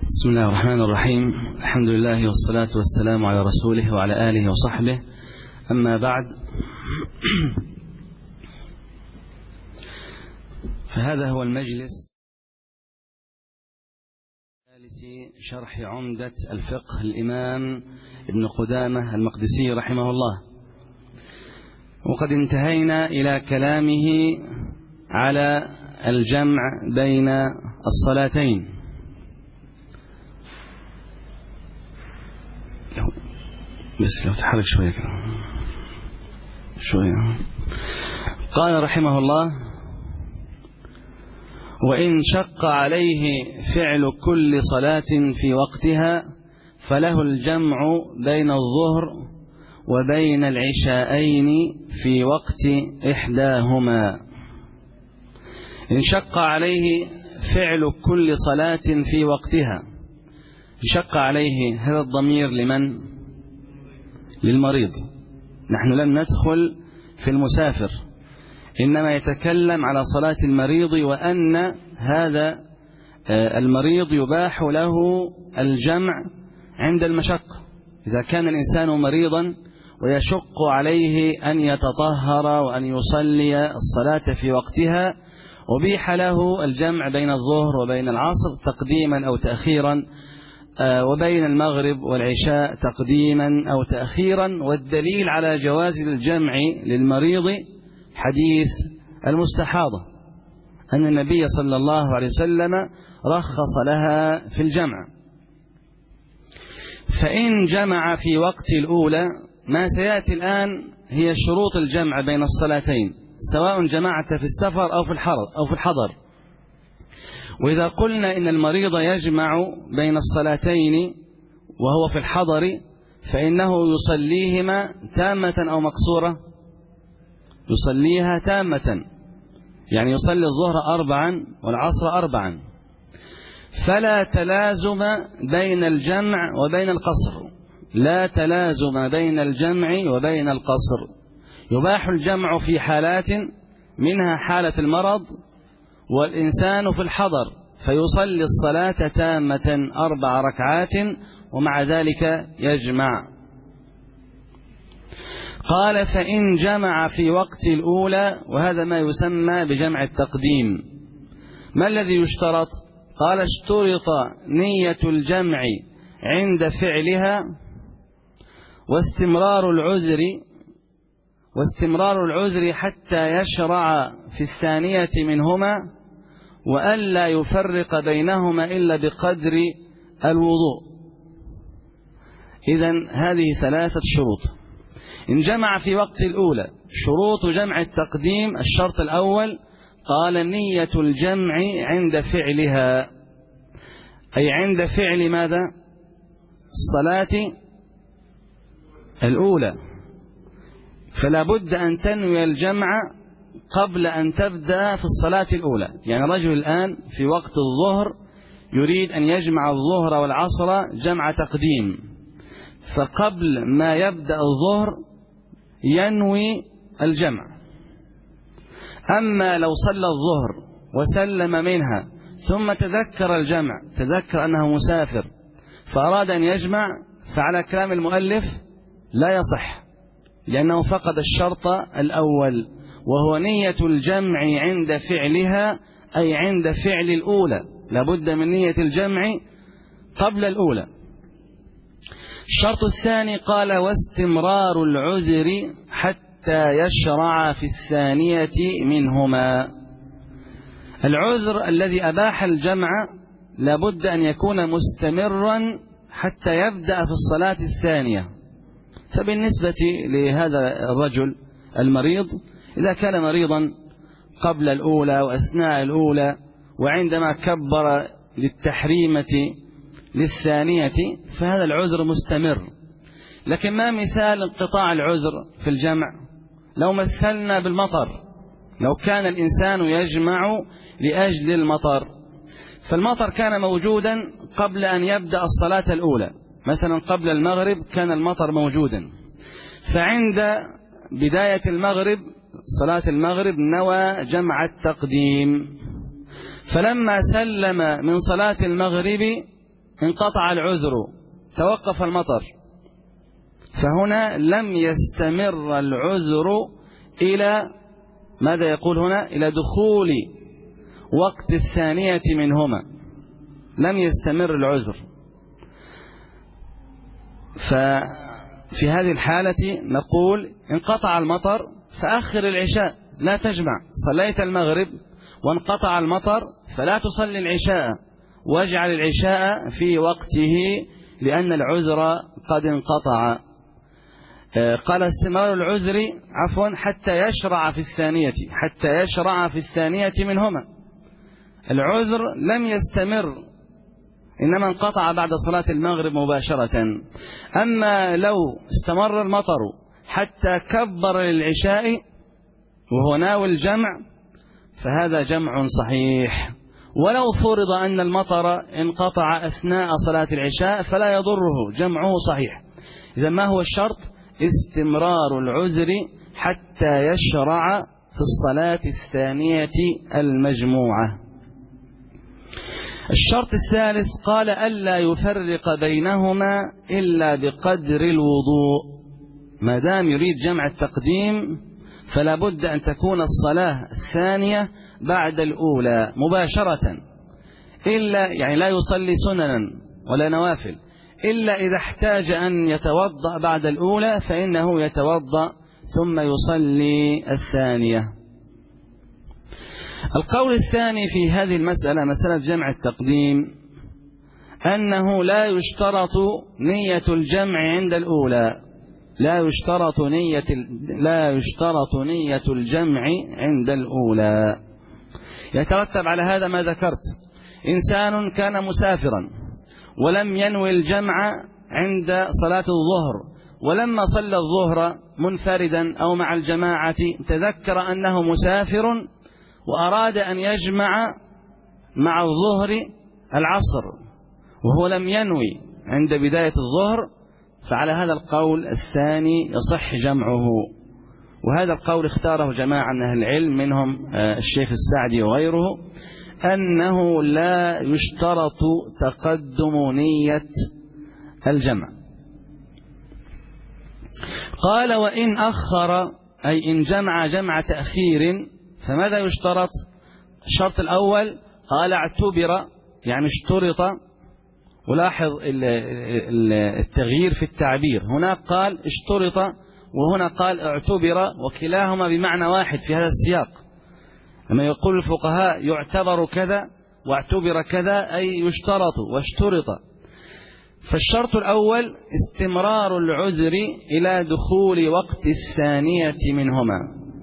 بسم الله الرحمن الرحيم. الحمد لله والصلاة والسلام على رسوله وعلى آله وصحبه. أما بعد، فهذا هو المجلس الثالث شرح عمدة الفقه الإمام ابن قدامة المقدسي رحمه الله، وقد انتهينا إلى كلامه على الجمع بين الصلاتين. بس لو تحرك شوية قال رحمه الله: وإن شق عليه فعل كل صلاة في وقتها فله الجمع بين الظهر وبين العشاءين في وقت إحداهما. إن شق عليه فعل كل صلاة في وقتها، شق عليه هذا الضمير لمن؟ للمريض. نحن لم ندخل في المسافر، إنما يتكلم على صلاة المريض، وأن هذا المريض يباح له الجمع عند المشقة. إذا كان الإنسان مريضا ويشق عليه أن يتطهر وأن يصلي الصلاة في وقتها، أبيح له الجمع بين الظهر وبين العصر تقديما أو تأخيرا، وبين المغرب والعشاء تقديما أو تأخيرا. والدليل على جواز الجمع للمريض حديث المستحاضة، أن النبي صلى الله عليه وسلم رخص لها في الجمع. فإن جمع في وقت الأولى، ما سيأتي الآن هي شروط الجمع بين الصلاتين، سواء جمعت في السفر أو في الحضر. وإذا قلنا إن المريض يجمع بين الصلاتين وهو في الحضر، فإنه يصليهما تامة أو مقصورة؟ يصليها تامة، يعني يصلي الظهر 4 والعصر 4. فلا تلازم بين الجمع وبين القصر، لا تلازم بين الجمع وبين القصر. يباح الجمع في حالات، منها حالة المرض والإنسان في الحضر، فيصلي الصلاة تامة 4 ركعات ومع ذلك يجمع. قال: فإن جمع في وقت الأولى، وهذا ما يسمى بجمع التقديم. ما الذي يشترط؟ قال: اشترط نية الجمع عند فعلها، واستمرار العذر حتى يشرع في الثانية منهما، وألا يفرق بينهما إلا بقدر الوضوء. إذن هذه 3 شروط. إن جمع في وقت الأولى، شروط جمع التقديم: الشرط الأول قال: نية الجمع عند فعلها، أي عند فعل ماذا؟ الصلاة الأولى. فلا بد أن تنوي الجمع قبل أن تبدأ في الصلاة الأولى. يعني رجل الآن في وقت الظهر يريد أن يجمع الظهر والعصر جمع تقديم، فقبل ما يبدأ الظهر ينوي الجمع. أما لو صلى الظهر وسلم منها ثم تذكر الجمع، تذكر أنه مسافر فأراد أن يجمع، فعلى كلام المؤلف لا يصح، لأنه فقد الشرط الأول، وهو نية الجمع عند فعلها، أي عند فعل الأولى. لابد من نية الجمع قبل الأولى. الشرط الثاني قال: واستمرار العذر حتى يشرع في الثانية منهما. العذر الذي أباح الجمع لابد أن يكون مستمرا حتى يبدأ في الصلاة الثانية. فبالنسبة لهذا الرجل المريض، إذا كان مريضا قبل الأولى وأثناء الأولى وعندما كبر للتحريمة للثانية، فهذا العذر مستمر. لكن ما مثال انقطاع العذر في الجمع؟ لو مثلنا بالمطر، لو كان الإنسان يجمع لأجل المطر، فالمطر كان موجودا قبل أن يبدأ الصلاة الأولى، مثلا قبل المغرب كان المطر موجودا، فعند بداية المغرب صلاة المغرب نوى جمع التقديم، فلما سلم من صلاة المغرب انقطع العذر، توقف المطر، فهنا لم يستمر العذر إلى ماذا يقول هنا؟ إلى دخول وقت الثانية منهما، لم يستمر العذر. ففي هذه الحالة نقول انقطع المطر فأخر العشاء، لا تجمع. صليت المغرب وانقطع المطر فلا تصلي العشاء، واجعل العشاء في وقته لأن العذر قد انقطع. قال استمرار العذر حتى يشرع في الثانية، حتى يشرع في الثانية منهما. العذر لم يستمر، إنما انقطع بعد صلاة المغرب مباشرة. أما لو استمر المطر حتى كبر للعشاء وهو ناوي الجمع فهذا جمع صحيح. ولو فرض أن المطر انقطع أثناء صلاة العشاء فلا يضره، جمعه صحيح. إذا ما هو الشرط؟ استمرار العذر حتى يشرع في الصلاة الثانية المجموعة. الشرط الثالث قال ألا يفرق بينهما إلا بقدر الوضوء. ما دام يريد جمع التقديم فلا بد أن تكون الصلاة الثانية بعد الأولى مباشرة، إلا يعني لا يصلي سننا ولا نوافل، إلا إذا احتاج أن يتوضأ بعد الأولى فإنه يتوضأ ثم يصلي الثانية. القول الثاني في هذه المسألة، مسألة جمع التقديم، أنه لا يشترط نية الجمع عند الأولى، لا يشترط نية الجمع عند الأولى. يترتب على هذا ما ذكرت: إنسان كان مسافرا ولم ينوي الجمع عند صلاة الظهر، ولما صلى الظهر منفردا أو مع الجماعة تذكر أنه مسافر وأراد أن يجمع مع الظهر العصر وهو لم ينوي عند بداية الظهر، فعلى هذا القول الثاني يصح جمعه. وهذا القول اختاره جماعة من أهل العلم منهم الشيخ السعدي وغيره، أنه لا يشترط تقدم نية الجمع. قال وإن أخر، أي إن جمع جمع تأخير، فماذا يشترط؟ الشرط الأول قال اعتبر، يعني اشترط. ولاحظ التغيير في التعبير، هناك قال اشترط وهنا قال اعتبر، وكلاهما بمعنى واحد في هذا السياق. لما يقول الفقهاء يعتبر كذا واعتبر كذا أي يشترط واشترط. فالشرط الأول استمرار العذر إلى دخول وقت الثانية منهما.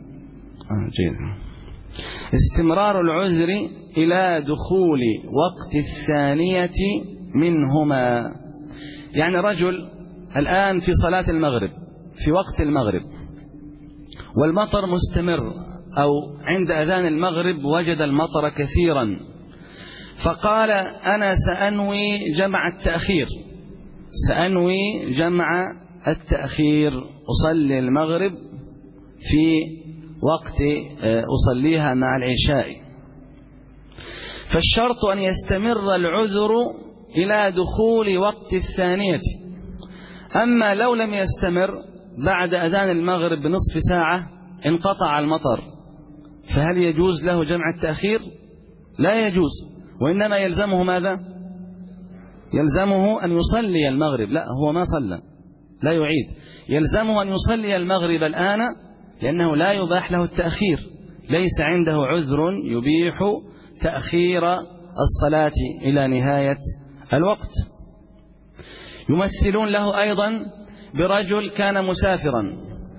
استمرار العذر إلى دخول وقت الثانية منهما، يعني رجل الآن في صلاة المغرب في وقت المغرب والمطر مستمر، أو عند أذان المغرب وجد المطر كثيرا، فقال أنا سأنوي جمع التأخير، سأنوي جمع التأخير، أصلي المغرب في وقت أصليها مع العشاء. فالشرط أن يستمر العذر إلى دخول وقت الثانية. أما لو لم يستمر بعد أذان المغرب بنصف ساعة انقطع المطر، فهل يجوز له جمع التأخير؟ لا يجوز، وإنما يلزمه ماذا؟ يلزمه أن يصلي المغرب. لا، هو ما صلى، لا يعيد، يلزمه أن يصلي المغرب الآن، لأنه لا يباح له التأخير، ليس عنده عذر يبيح تأخير الصلاة إلى نهاية الوقت. يمثلون له أيضا برجل كان مسافرا،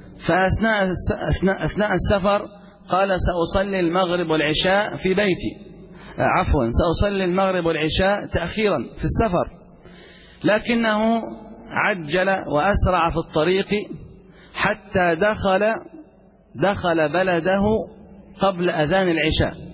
فأثناء السفر قال سأصلي المغرب والعشاء في بيتي، سأصلي المغرب والعشاء تأخيرا في السفر، لكنه عجل وأسرع في الطريق حتى دخل بلده قبل أذان العشاء.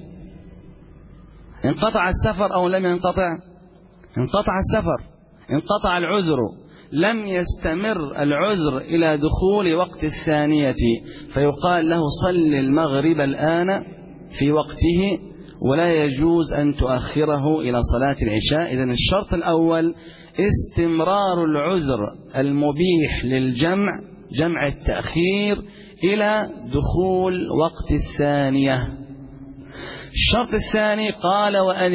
انقطع السفر أو لم ينقطع؟ انقطع السفر، انقطع العذر، لم يستمر العذر إلى دخول وقت الثانية، فيقال له صل المغرب الآن في وقته ولا يجوز أن تؤخره إلى صلاة العشاء. إذن الشرط الأول استمرار العذر المبيح للجمع، جمع التأخير، إلى دخول وقت الثانية. الشرط الثاني قال وأن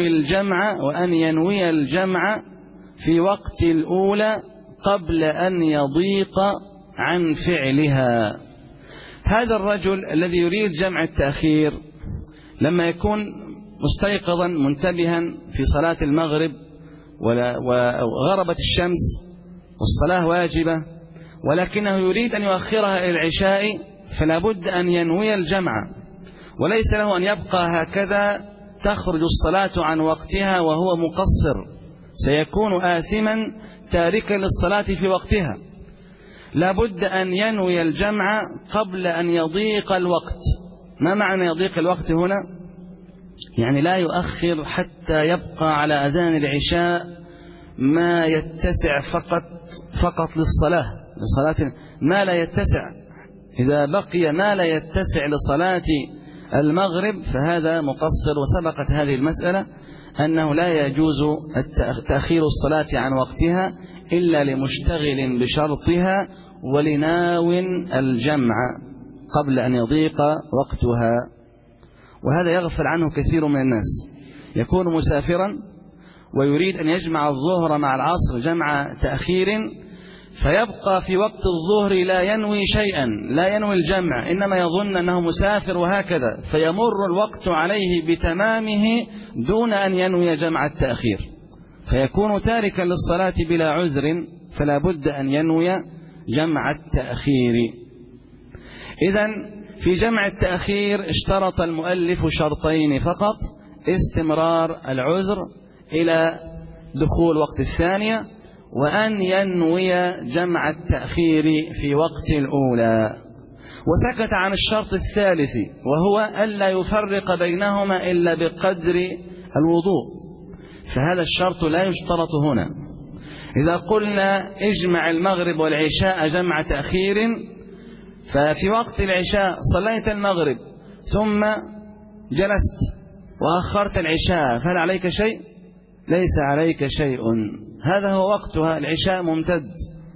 ينوي الجمع في وقت الأولى قبل أن يضيق عن فعلها. هذا الرجل الذي يريد جمع التأخير لما يكون مستيقظا منتبها في صلاة المغرب وغربت الشمس والصلاة واجبة، ولكنه يريد أن يؤخرها إلى العشاء، فلا بد أن ينوي الجمع، وليس له أن يبقى هكذا تخرج الصلاة عن وقتها وهو مقصر، سيكون آثما تاركا للصلاة في وقتها. لا بد أن ينوي الجمع قبل أن يضيق الوقت. ما معنى يضيق الوقت هنا؟ يعني لا يؤخر حتى يبقى على أذان العشاء ما يتسع فقط للصلاة ما لا يتسع. إذا بقي ما لا يتسع لصلاة المغرب فهذا مقصر. وسبقت هذه المسألة أنه لا يجوز تأخير الصلاة عن وقتها إلا لمشتغل بشرطها ولناو الجمع قبل أن يضيق وقتها. وهذا يغفل عنه كثير من الناس، يكون مسافرا ويريد أن يجمع الظهر مع العصر جمع تأخير، فيبقى في وقت الظهر لا ينوي شيئا، لا ينوي الجمع، إنما يظن أنه مسافر وهكذا، فيمر الوقت عليه بتمامه دون أن ينوي جمع التأخير، فيكون تاركا للصلاة بلا عذر، فلا بد أن ينوي جمع التأخير. إذن في جمع التأخير اشترط المؤلف شرطين فقط: استمرار العذر إلى دخول وقت الثانية، وأن ينوي جمع التأخير في وقت الأولى. وسكت عن الشرط الثالث وهو ألا يفرق بينهما إلا بقدر الوضوء، فهذا الشرط لا يشترط هنا. إذا قلنا اجمع المغرب والعشاء جمع تأخير، ففي وقت العشاء صليت المغرب ثم جلست وأخرت العشاء، فهل عليك شيء؟ ليس عليك شيء، هذا هو وقتها، العشاء ممتد.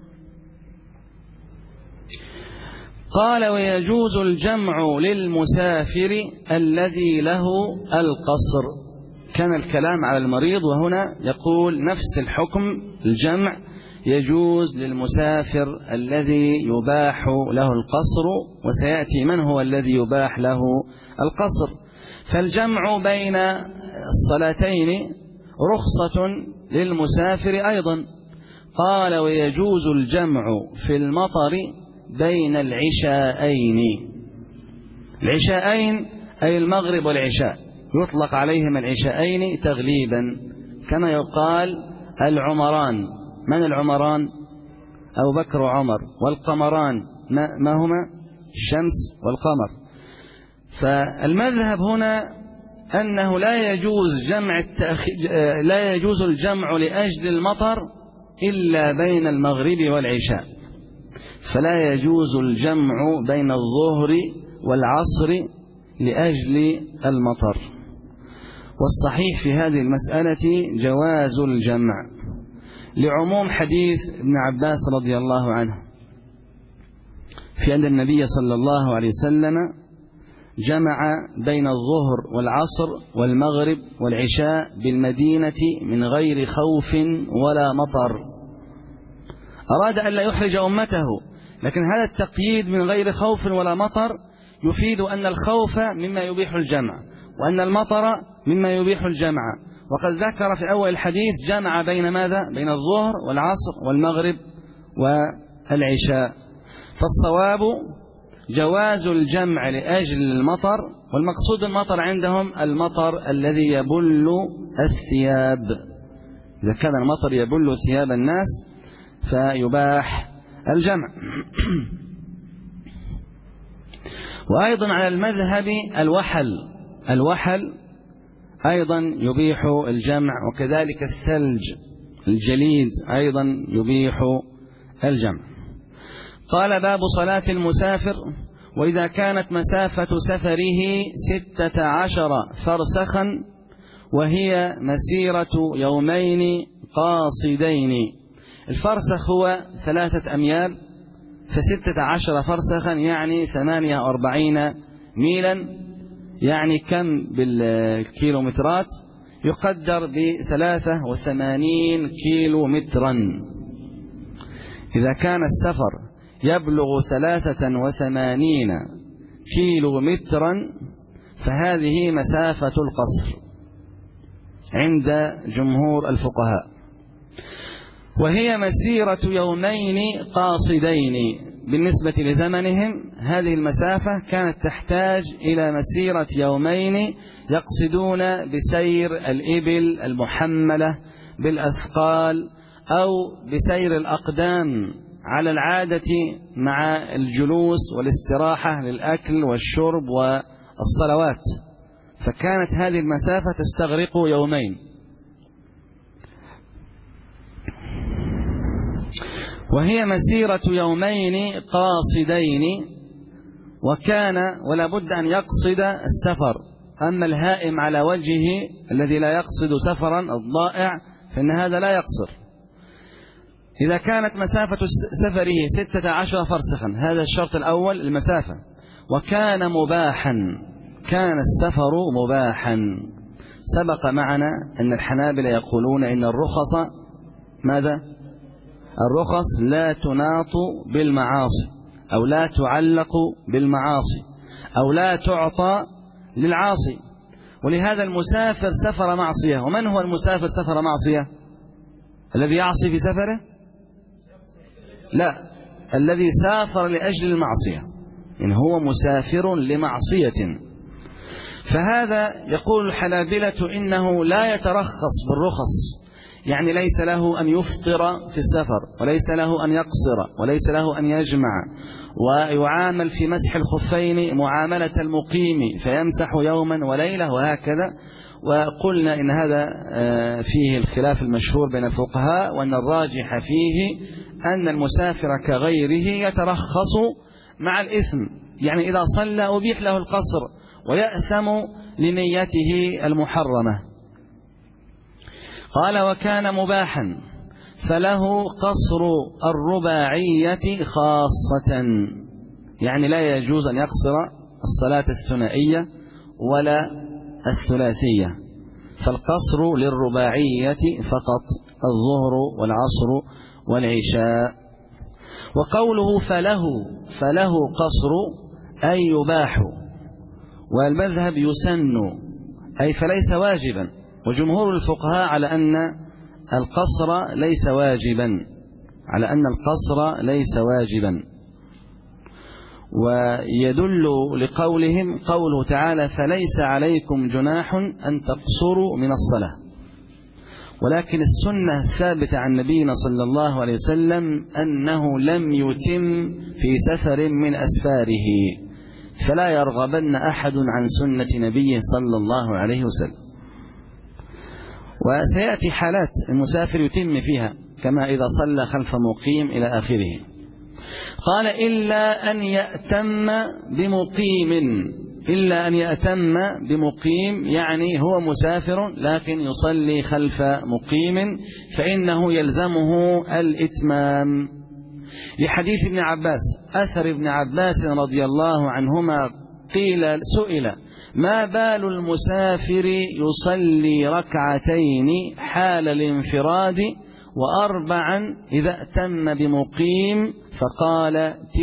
قال ويجوز الجمع للمسافر الذي له القصر. كان الكلام على المريض، وهنا يقول نفس الحكم، الجمع يجوز للمسافر الذي يباح له القصر، وسيأتي من هو الذي يباح له القصر. فالجمع بين الصلاتين رخصة للمسافر أيضا. قال ويجوز الجمع في المطر بين العشاءين. العشاءين أي المغرب والعشاء، يطلق عليهم العشاءين تغليبا، كما يقال العمران. من العمران؟ أبو بكر وعمر. والقمران ما هما؟ الشمس والقمر. فالمذهب هنا أنه لا يجوز الجمع لأجل المطر إلا بين المغرب والعشاء، فلا يجوز الجمع بين الظهر والعصر لأجل المطر. والصحيح في هذه المسألة جواز الجمع لعموم حديث ابن عباس رضي الله عنه في أن النبي صلى الله عليه وسلم جمع بين الظهر والعصر والمغرب والعشاء بالمدينة من غير خوف ولا مطر. أراد أن لا يحرج أمته، لكن هذا التقييد من غير خوف ولا مطر يفيد أن الخوف مما يبيح الجمع، وأن المطر مما يبيح الجمع. وقد ذكر في أول الحديث جمع بين ماذا؟ بين الظهر والعصر والمغرب والعشاء. فالصواب جواز الجمع لأجل المطر، والمقصود المطر عندهم المطر الذي يبل الثياب. إذا كان المطر يبل ثياب الناس فيباح الجمع. وأيضا على المذهب الوحل أيضا يبيح الجمع، وكذلك الثلج الجليد أيضا يبيح الجمع. قال باب صلاة المسافر وإذا كانت مسافة سفره 16 فرسخا وهي مسيرة يومين قاصدين. الفرسخ هو 3 أميال، ف16 فرسخا يعني 48 ميلا، يعني كم بالكيلومترات؟ يقدر ب83 كيلو مترا. إذا كان السفر يبلغ 83 كيلو مترا فهذه مسافة القصر عند جمهور الفقهاء، وهي مسيرة يومين قاصدين. بالنسبة لزمنهم هذه المسافة كانت تحتاج إلى مسيرة يومين يقصدون بسير الإبل المحملة بالأثقال أو بسير الأقدام على العادة مع الجلوس والاستراحة للأكل والشرب والصلوات، فكانت هذه المسافة تستغرق يومين. وهي مسيرة يومين قاصدين، ولا بد أن يقصد السفر. أما الهائم على وجهه الذي لا يقصد سفرا الضائع فإن هذا لا يقصر. إذا كانت مسافة سفره 16 فرسخا، هذا الشرط الأول المسافة، وكان مباحا، كان السفر مباحا. سبق معنا أن الحنابلة يقولون إن الرخص ماذا؟ الرخص لا تناط بالمعاصي أو لا تعلق بالمعاصي أو لا تعطى للعاصي، ولهذا المسافر سفر معصية. ومن هو المسافر سفر معصية؟ الذي يعصي في سفره؟ لا، الذي سافر لأجل المعصية، إن هو مسافر لمعصية. فهذا يقول الحنابلة إنه لا يترخص بالرخص، يعني ليس له أن يفطر في السفر، وليس له أن يقصر، وليس له أن يجمع، ويعامل في مسح الخفين معاملة المقيم فيمسح يوما وليلة وهكذا. وقلنا إن هذا فيه الخلاف المشهور بين الفقهاء، وأن الراجح فيه أن المسافر كغيره يترخص مع الإثم، يعني إذا صلى أبيح له القصر ويأثم لنيته المحرمة. قال وكان مباحا فله قصر الرباعية خاصة، يعني لا يجوز أن يقصر الصلاة الثنائية ولا الثلاثية، فالقصر للرباعية فقط، الظهر والعصر والعشاء. وقوله فله قصر أي يباح، والمذهب يسن أي فليس واجبا، وجمهور الفقهاء على أن القصر ليس واجبا، ويدل لقولهم قوله تعالى فليس عليكم جناح أن تقصروا من الصلاة. ولكن السنة الثابتة عن نبينا صلى الله عليه وسلم أنه لم يتم في سفر من أسفاره، فلا يرغبن أحد عن سنة نبيه صلى الله عليه وسلم. وسيأتي حالات المسافر يتم فيها كما إذا صلى خلف مقيم إلى آخره. قال إلا أن يأتم بمقيم، يعني هو مسافر لكن يصلي خلف مقيم فإنه يلزمه الإتمام، لحديث ابن عباس، أثر ابن عباس رضي الله عنهما سئل ما بال المسافر يصلي ركعتين حال الانفراد و4 إذا أتم بمقيم، فقال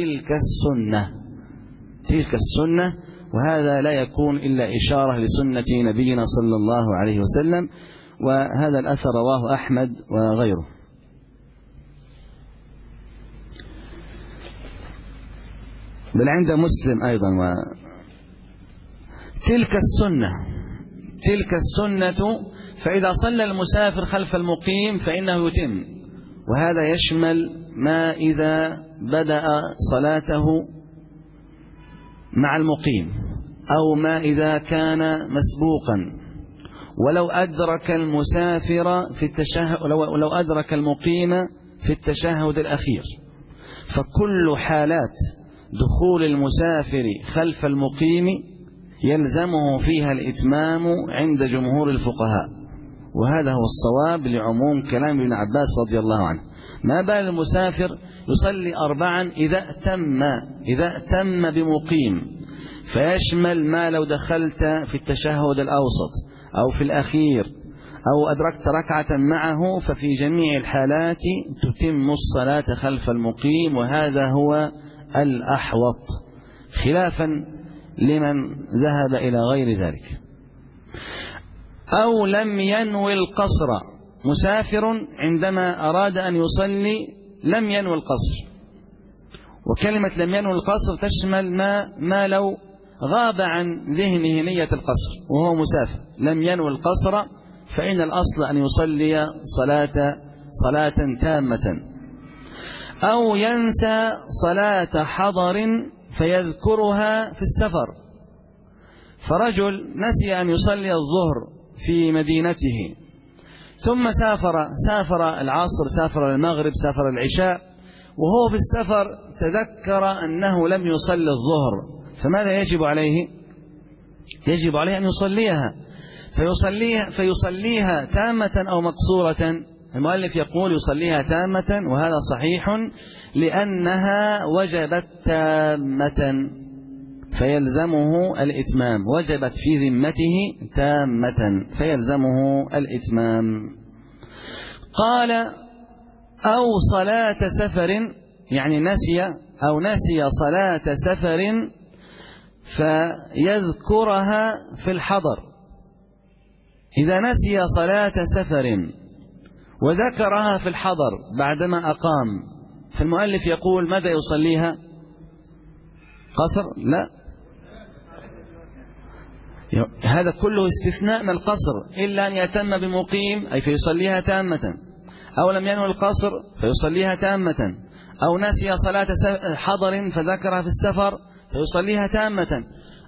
تلك السنة. وهذا لا يكون إلا إشارة لسنة نبينا صلى الله عليه وسلم، وهذا الأثر رواه أحمد وغيره. بل عند مسلم أيضا. تلك السنة، فإذا صلى المسافر خلف المقيم فإنه يتم، وهذا يشمل ما إذا بدأ صلاته مع المقيم، أو ما إذا كان مسبوقا، ولو أدرك المسافر في التشهد، ولو أدرك المقيم في التشهد الأخير، فكل حالات دخول المسافر خلف المقيم يلزمه فيها الإتمام عند جمهور الفقهاء، وهذا هو الصواب لعموم كلام ابن عباس رضي الله عنه. ما بال المسافر يصلي 4 إذا أتم بمقيم، فيشمل ما لو دخلت في التشهد الأوسط أو في الأخير أو أدركت ركعة معه، ففي جميع الحالات تتم الصلاة خلف المقيم، وهذا هو الأحوط، خلافا لمن ذهب إلى غير ذلك. أو لم ينوي القصر، مسافر عندما أراد أن يصلي لم ينوي القصر، وكلمة لم ينوي القصر تشمل ما لو غاب عن ذهنه نية القصر وهو مسافر، لم ينوي القصر، فإن الأصل أن يصلي صلاة تامة. أو ينسى صلاة حضر فيذكرها في السفر، فرجل نسي أن يصلي الظهر في مدينته، ثم سافر العصر، سافر المغرب، سافر العشاء، وهو في السفر تذكر أنه لم يصلي الظهر، فماذا يجب عليه؟ يجب عليه أن يصليها، فيصليها تامة أو مقصورة. المؤلف يقول يصليها تامة، وهذا صحيح لأنها وجبت تامة فيلزمه الإتمام، وجبت في ذمته تامة فيلزمه الإتمام. قال أو صلاة سفر، يعني نسي صلاة سفر فيذكرها في الحضر. إذا نسي صلاة سفر وذكرها في الحضر بعدما أقام، فالمؤلف يقول ماذا يصليها؟ قصر؟ لا، هذا كله استثناء من القصر، إلا أن يتم بمقيم أي فيصليها تامة، أو لم ينوي القصر فيصليها تامة، أو نسي صلاة حضر فذكرها في السفر فيصليها تامة،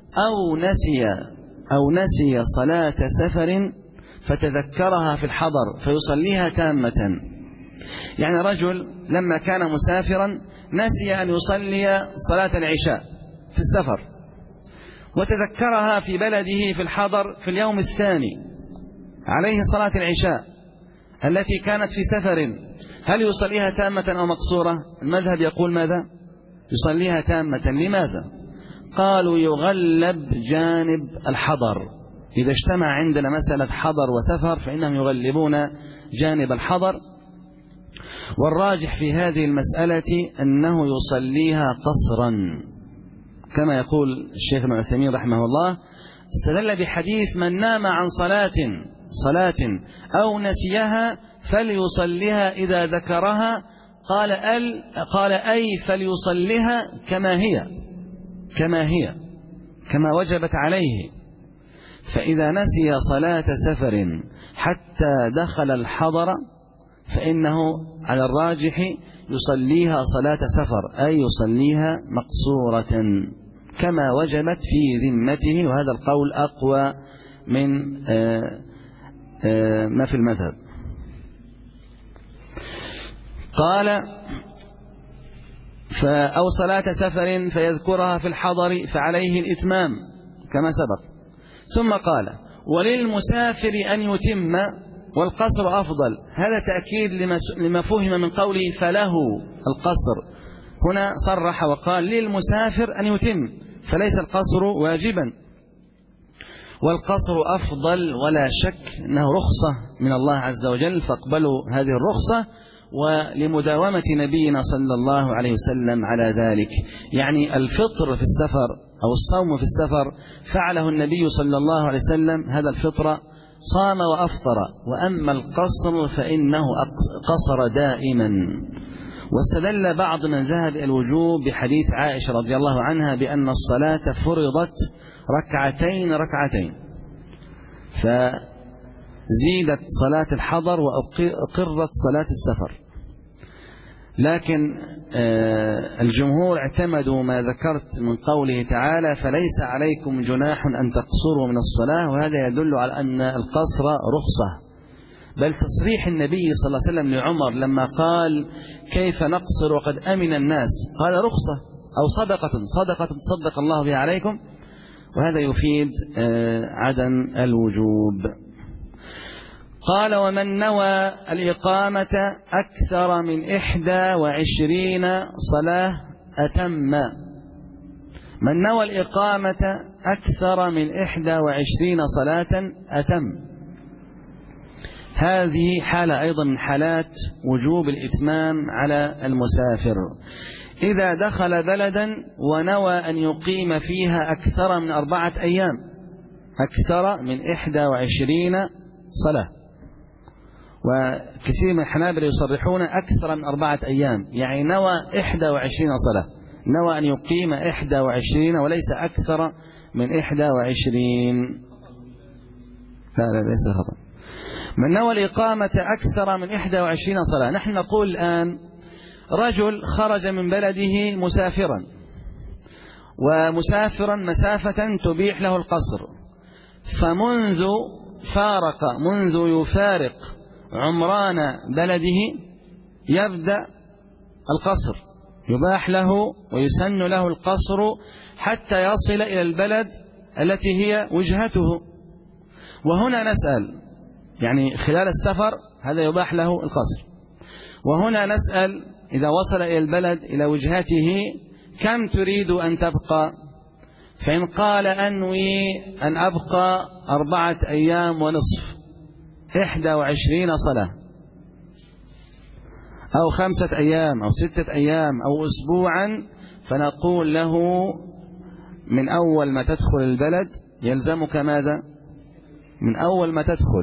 أو نسي صلاة سفر فتذكرها في الحضر فيصليها تامة. يعني رجل لما كان مسافرا نسي أن يصلي صلاة العشاء في السفر، وتذكرها في بلده في الحضر في اليوم الثاني، عليه صلاة العشاء التي كانت في سفر، هل يصليها تامة أو مقصورة؟ المذهب يقول ماذا؟ يصليها تامة. لماذا؟ قالوا يغلب جانب الحضر، إذا اجتمع عندنا مسألة حضر وسفر فإنهم يغلبون جانب الحضر، والراجح في هذه المسألة أنه يصليها قصرا، كما يقول الشيخ ابن عثيمين رحمه الله، استدل بحديث من نام عن صلاة أو نسيها فليصليها إذا ذكرها، قال أي فليصليها كما وجبت عليه. فإذا نسي صلاة سفر حتى دخل الحضر فإنه على الراجح يصليها صلاة سفر، أي يصليها مقصورة كما وجبت في ذمته، وهذا القول أقوى من ما في المذهب. قال أو صلاة سفر فيذكرها في الحضر فعليه الإتمام كما سبق. ثم قال وللمسافر أن يتم والقصر أفضل، هذا تأكيد لما فهم من قوله فله القصر، هنا صرح وقال للمسافر أن يتم، فليس القصر واجبا، والقصر أفضل ولا شك أنه رخصة من الله عز وجل، فاقبلوا هذه الرخصة، ولمداومة نبينا صلى الله عليه وسلم على ذلك. يعني الفطر في السفر أو الصوم في السفر فعله النبي صلى الله عليه وسلم، هذا الفطر صام وأفطر، وأما القصر فإنه قصر دائما. واستدل بعض من ذهب إلى الوجوب بحديث عائشة رضي الله عنها بأن الصلاة فرضت ركعتين، فزيدت صلاة الحضر وأقرت صلاة السفر. لكن الجمهور اعتمدوا ما ذكرت من قوله تعالى فليس عليكم جناح أن تقصروا من الصلاة، وهذا يدل على أن القصر رخصة، بل تصريح النبي صلى الله عليه وسلم لعمر لما قال كيف نقصر وقد أمن الناس، قال رخصة، أو صدقة تصدق الله بها عليكم، وهذا يفيد عدم الوجوب. قال: ومن نوى الإقامة أكثر من 21 صلاة أتم. من نوى الإقامة أكثر من 21 صلاة أتم، هذه حالة أيضا من حالات وجوب الإتمام على المسافر. إذا دخل بلدا ونوى أن يقيم فيها أكثر من 4 أيام، أكثر من 21 صلاة، وكثير من الحنابلة يصرحون أكثر من 4 أيام، يعني نوى 21 صلاة، نوى أن يقيم 21 وليس أكثر من 21. لا ليس خطأ. من نوى الإقامة أكثر من 21 صلاة. نحن نقول الآن رجل خرج من بلده مسافرا، ومسافرا مسافة تبيح له القصر، فمنذ يفارق عمران بلده يبدأ القصر، يباح له ويسن له القصر حتى يصل إلى البلد التي هي وجهته. وهنا نسأل، يعني خلال السفر هذا يباح له القصر، وهنا نسأل إذا وصل إلى البلد إلى وجهته كم تريد أن تبقى؟ فإن قال أنوي أن أبقى 4 أيام ونصف، 21 صلاة، أو 5 أيام أو 6 أيام أو أسبوعا، فنقول له من أول ما تدخل البلد يلزمك ماذا؟ من أول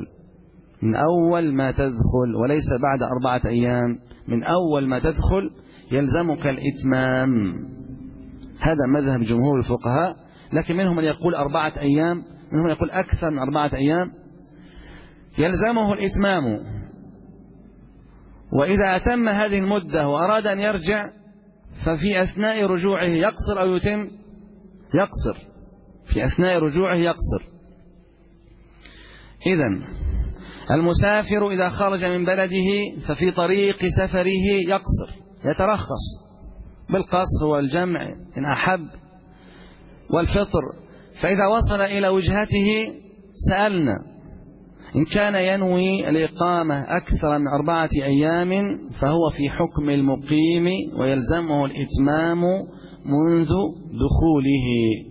ما تدخل، وليس بعد 4 أيام، من أول ما تدخل يلزمك الإتمام. هذا مذهب جمهور الفقهاء، لكن منهم من يقول 4 أيام، منهم من يقول أكثر من 4 أيام، يلزمه الإتمام. وإذا أتم هذه المدة وأراد أن يرجع، ففي أثناء رجوعه يقصر أو يتم؟ يقصر، في أثناء رجوعه يقصر. إذن المسافر إذا خرج من بلده ففي طريق سفره يقصر، يترخص بالقصر والجمع إن أحب والفطر. فإذا وصل إلى وجهته سألنا إن كان ينوي الإقامة أكثر من 4 أيام فهو في حكم المقيم ويلزمه الإتمام منذ دخوله.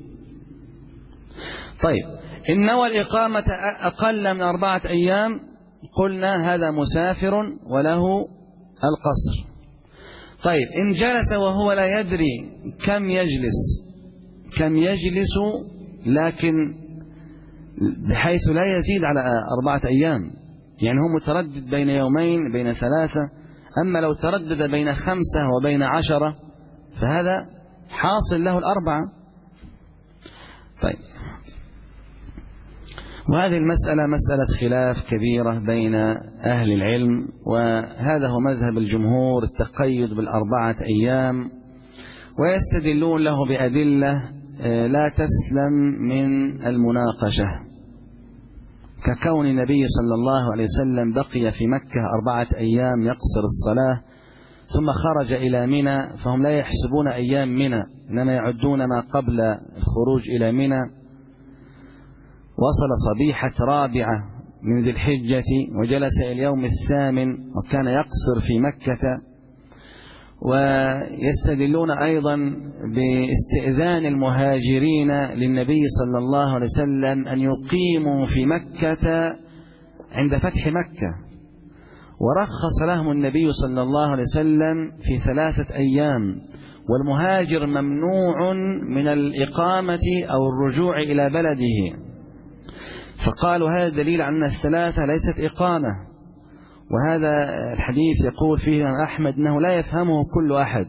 طيب، إن نوى الإقامة أقل من 4 أيام قلنا هذا مسافر وله القصر. طيب، إن جلس وهو لا يدري كم يجلس لكن بحيث لا يزيد على 4 أيام، يعني هو متردد بين 2 بين 3، أما لو تردد بين 5 وبين 10 فهذا حاصل له 4. طيب، وهذه المسألة مسألة خلاف كبيرة بين أهل العلم، وهذا هو مذهب الجمهور، التقيد بال4 أيام، ويستدلون له بأدلة لا تسلم من المناقشة، ككون النبي صلى الله عليه وسلم بقي في مكة 4 أيام يقصر الصلاة ثم خرج إلى منى، فهم لا يحسبون أيام منى إنما يعدون ما قبل الخروج إلى منى. وصل صبيحة 4 من ذي الحجة وجلس اليوم 8 وكان يقصر في مكة. ويستدلون أيضا باستئذان المهاجرين للنبي صلى الله عليه وسلم أن يقيموا في مكة عند فتح مكة، ورخص لهم النبي صلى الله عليه وسلم في 3 أيام، والمهاجر ممنوع من الإقامة أو الرجوع إلى بلده، فقالوا هذا دليل على أن 3 ليست إقامة. وهذا الحديث يقول فيه أحمد أنه لا يفهمه كل أحد،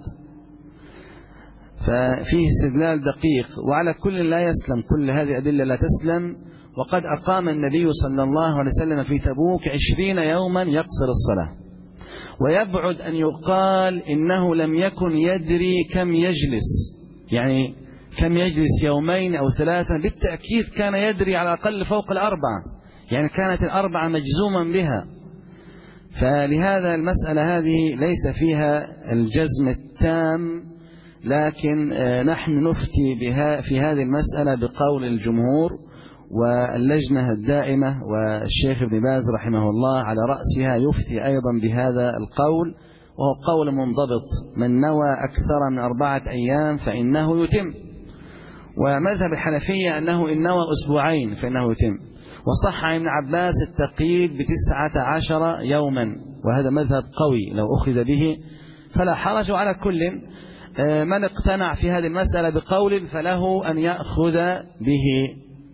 ففيه استدلال دقيق، وعلى كل لا يسلم، كل هذه أدلة لا تسلم. وقد أقام النبي صلى الله عليه وسلم في تبوك 20 يوما يقصر الصلاة، ويبعد أن يقال إنه لم يكن يدري كم يجلس، يعني كم يجلس 2 أو 3، بالتأكيد كان يدري على الأقل فوق 4، يعني كانت 4 مجزوما بها. فلهذا المسألة هذه ليس فيها الجزم التام لكن نحن نفتي بها في هذه المسألة بقول الجمهور واللجنة الدائمة، والشيخ ابن باز رحمه الله على رأسها يفتي أيضا بهذا القول، وهو قول منضبط: من نوى أكثر من 4 أيام فإنه يتم. ومذهب الحنفية أنه إن نوى أسبوعين فإنه يتم. وصح عن ابن عباس التقييد ب19 يوما، وهذا مذهب قوي لو أخذ به فلا حرج. على كل من اقتنع في هذه المسألة بقول فله أن يأخذ به.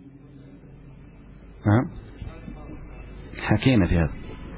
حكينا في هذا.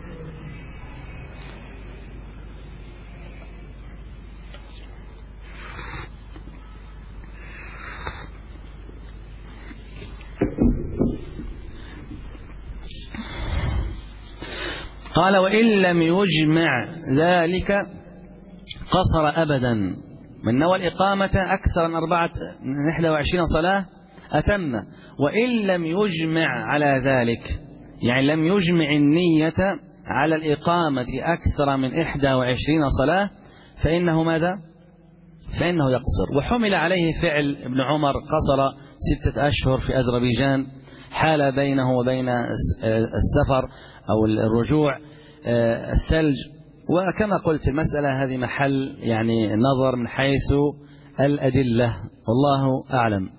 قال: وإن لم يجمع ذلك قصر أبدا. من نوى الإقامة أكثر من 21 صلاة أتم. وإن لم يجمع على ذلك، يعني لم يجمع النية على الإقامة أكثر من 21 صلاة، فإنه ماذا؟ فإنه يقصر. وحمل عليه فعل ابن عمر، قصر 6 أشهر في أذربيجان، حال بينه وبين السفر أو الرجوع الثلج. وكما قلت المسألة هذه محل يعني نظر من حيث الأدلة، والله أعلم.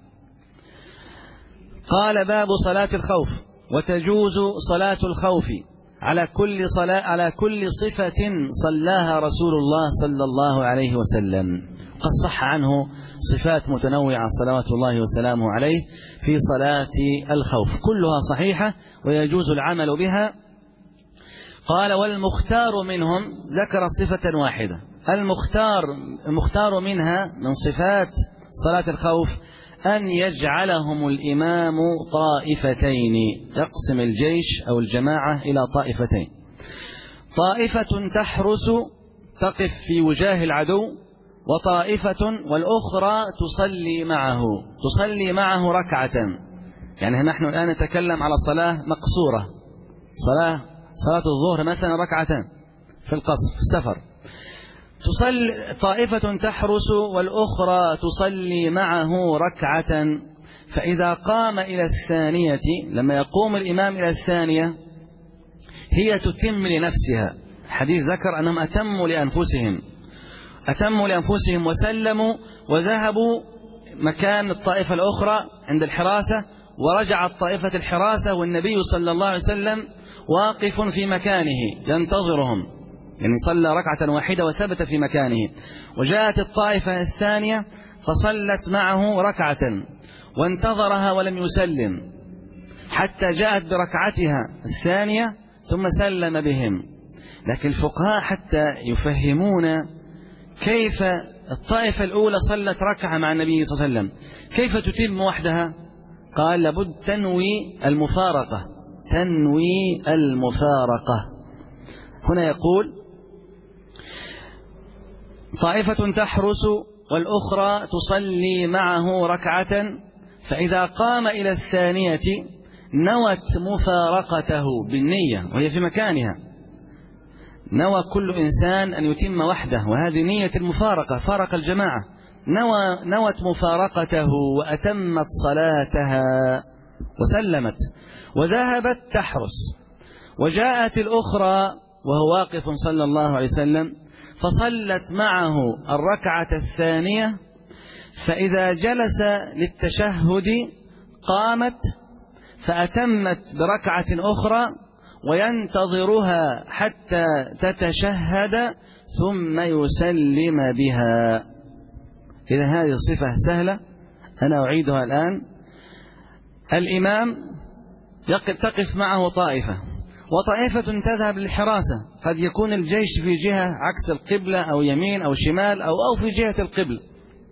قال: باب صلاة الخوف. وتجوز صلاة الخوف على كل صفة صلاها رسول الله صلى الله عليه وسلم. قد صح عنه صفات متنوعة صلوات الله وسلامه عليه في صلاة الخوف، كلها صحيحة ويجوز العمل بها. قال: والمختار منهم، ذكر صفة واحدة. المختار منها من صفات صلاة الخوف أن يجعلهم الإمام طائفتين، يقسم الجيش أو الجماعة إلى طائفتين: طائفة تحرس تقف في وجاه العدو، وطائفة والأخرى تصلي معه ركعة. يعني نحن الآن نتكلم على صلاة مقصورة، صلاة الظهر مثلا ركعتان في القصر في السفر. طائفة تحرس والأخرى تصلي معه ركعة، فإذا قام إلى الثانية، لما يقوم الإمام إلى الثانية هي تتم لنفسها. حديث ذكر أنهم أتموا لأنفسهم وسلموا وذهبوا مكان الطائفة الأخرى عند الحراسة، ورجعت طائفة الحراسة والنبي صلى الله عليه وسلم واقف في مكانه ينتظرهم، يعني صلى ركعة واحدة وثبت في مكانه. وجاءت الطائفة الثانية فصلت معه ركعة وانتظرها ولم يسلم حتى جاءت بركعتها الثانية ثم سلم بهم. لكن الفقهاء حتى يفهمون كيف الطائفة الأولى صلت ركعة مع النبي صلى الله عليه وسلم كيف تتم وحدها، قال: لابد تنوي المفارقة. هنا يقول: طائفة تحرس والأخرى تصلي معه ركعة، فإذا قام إلى الثانية نوت مفارقته بالنية وهي في مكانها. نوى كل إنسان أن يتم وحده، وهذه نية المفارقة، فارق الجماعة، نوت مفارقته وأتمت صلاتها وسلمت وذهبت تحرس. وجاءت الأخرى وهو واقف صلى الله عليه وسلم فصلت معه الركعة الثانية، فإذا جلس للتشهد قامت فأتمت بركعة أخرى وينتظرها حتى تتشهد ثم يسلم بها. إذا هذه الصفة سهلة، أنا أعيدها الآن. الإمام تقف معه طائفة، وطائفة تذهب للحراسة، قد يكون الجيش في جهة عكس القبلة أو يمين أو شمال أو في جهة القبلة،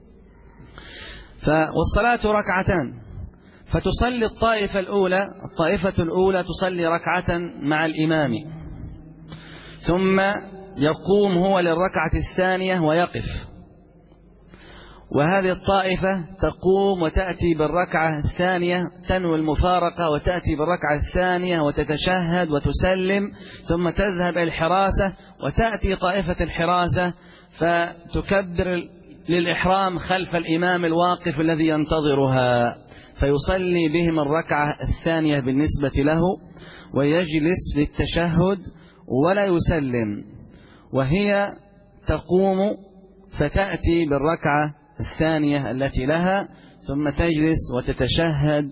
والصلاة ركعتان، فتصلي الطائفة الأولى تصلي ركعة مع الإمام، ثم يقوم هو للركعة الثانية ويقف، وهذه الطائفة تقوم وتأتي بالركعة الثانية، تنوي المفارقة وتأتي بالركعة الثانية وتتشهد وتسلم، ثم تذهب إلى الحراسة وتأتي طائفة الحراسة فتكبر للإحرام خلف الإمام الواقف الذي ينتظرها، فيصلي بهم الركعة الثانية بالنسبة له، ويجلس للتشهد ولا يسلم، وهي تقوم فتأتي بالركعة الثانية التي لها، ثم تجلس وتتشهد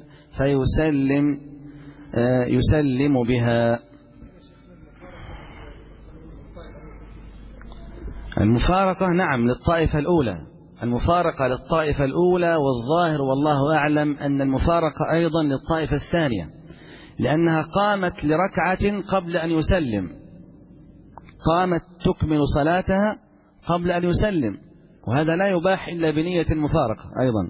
يسلم بها. المفارقة نعم للطائفة الأولى، المفارقة للطائفة الأولى، والظاهر والله أعلم أن المفارقة أيضا للطائفة الثانية، لأنها قامت لركعة قبل أن يسلم، قامت تكمل صلاتها قبل أن يسلم، وهذا لا يباح إلا بنية المفارقة أيضا.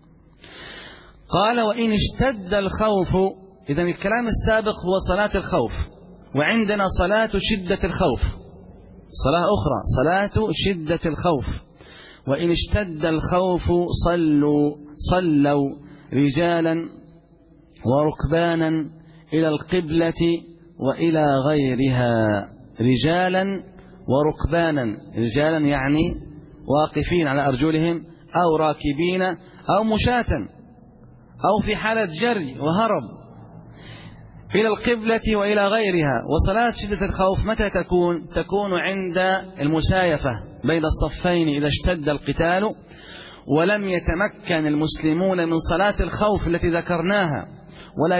قال وإن اشتد الخوف، إذن الكلام السابق هو صلاة الخوف، وعندنا صلاة شدة الخوف، صلاة أخرى صلاة شدة الخوف. وإن اشتد الخوف صلوا رجالا وركبانا إلى القبلة وإلى غيرها. رجالا وركبانا، رجالا يعني واقفين على أرجلهم أو راكبين أو مشاة أو في حالة جري وهرب، إلى القبلة وإلى غيرها. وصلاة شدة الخوف متى تكون عند المسايفة بين الصفين إذا اشتد القتال ولم يتمكن المسلمون من صلاة الخوف التي ذكرناها، ولا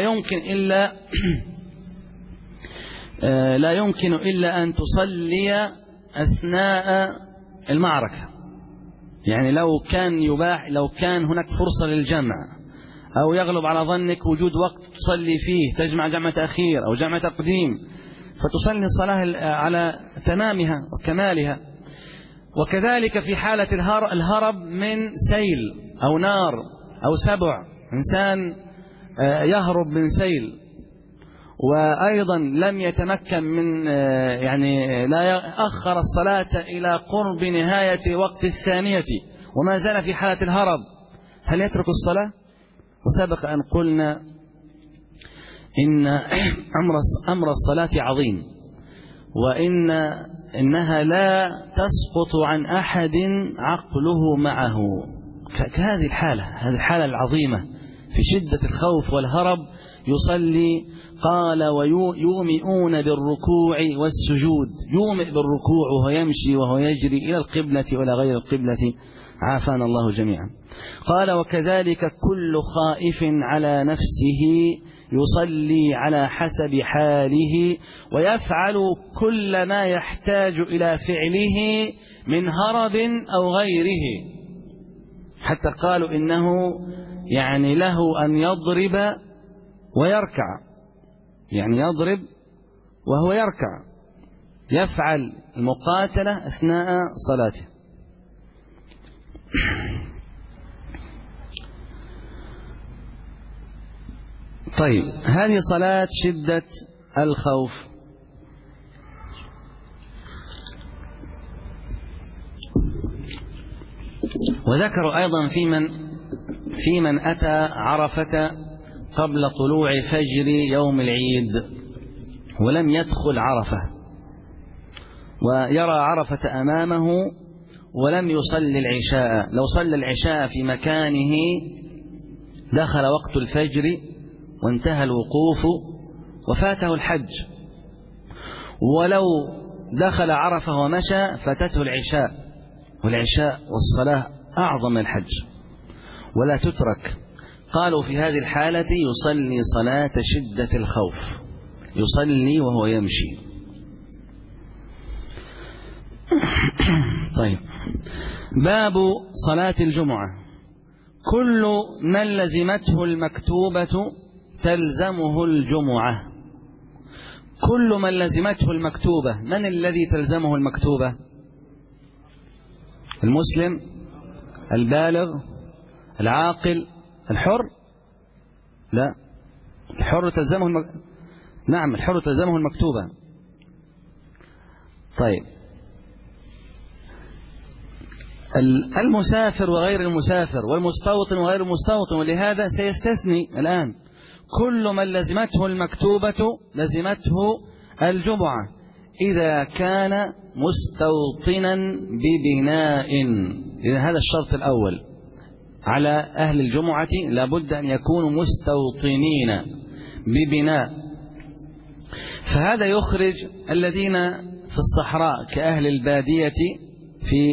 يمكن إلا أن تصلي أثناء المعركة. يعني لو كان هناك فرصة للجمع، أو يغلب على ظنك وجود وقت تصلي فيه، تجمع جمع تأخير أو جمع تقديم، فتصلي الصلاة على تمامها وكمالها. وكذلك في حالة الهرب من سيل أو نار أو سبع، إنسان يهرب من سيل وأيضا لم يتمكن من لا أخر الصلاة إلى قرب نهاية وقت الثانية وما زال في حالة الهرب، هل يترك الصلاة؟ وسبق أن قلنا إن أمر الصلاة عظيم، وإنها لا تسقط عن أحد عقله معه كهذه الحالة، هذه الحالة العظيمة في شدة الخوف والهرب يصلي. قال ويومئون بالركوع والسجود، يومئ بالركوع وهو يمشي وهو يجري إلى القبلة وإلى غير القبلة، عافانا الله جميعا. قال وكذلك كل خائف على نفسه يصلي على حسب حاله، ويفعل كل ما يحتاج إلى فعله من هرب أو غيره، حتى قالوا إنه له أن يضرب ويركع، يعني يضرب وهو يركع، يفعل المقاتلة أثناء صلاته. طيب، هذه صلاة شدة الخوف. وذكروا أيضا في من أتى عرفة قبل طلوع فجر يوم العيد ولم يدخل عرفة، ويرى عرفة أمامه ولم يصلي العشاء. لو صلى العشاء في مكانه دخل وقت الفجر وانتهى الوقوف وفاته الحج، ولو دخل عرفة ومشى فاتته العشاء، والعشاء والصلاة أعظم الحج ولا تترك. قالوا في هذه الحالة يصلي صلاة شدة الخوف، يصلي وهو يمشي. طيب، باب صلاة الجمعة. كل من لزمته المكتوبة تلزمه الجمعة. كل من لزمته المكتوبة، من الذي تلزمه المكتوبة؟ المسلم، البالغ، العاقل، الحر؟ لا، الحر تلزمه نعم، الحر تلزمه المكتوبة. طيب، المسافر وغير المسافر، والمستوطن وغير المستوطن، ولهذا سيستثني الآن. كل من لزمته المكتوبة لزمته الجمعة إذا كان مستوطنا ببناء، إذن هذا الشرط الأول على أهل الجمعة، لابد أن يكونوا مستوطنين ببناء. فهذا يخرج الذين في الصحراء كأهل البادية في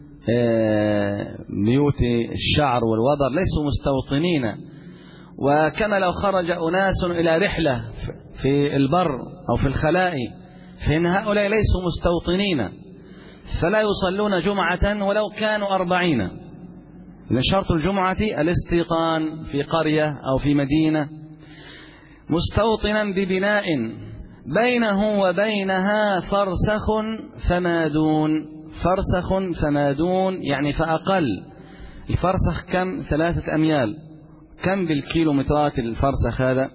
بيوت الشعر والوبر ليسوا مستوطنين. وكما لو خرج أناس إلى رحلة في البر أو في الخلاء، فإن هؤلاء ليسوا مستوطنين، فلا يصلون جمعة ولو كانوا 40. إذن شرط الجمعة الاستيطان في قرية أو في مدينة، مستوطنا ببناء بينه وبينها فرسخ فما دون. فرسخ فما دون يعني فأقل. الفرسخ كم؟ 3 أميال. كم بالكيلومترات الفرسخ هذا؟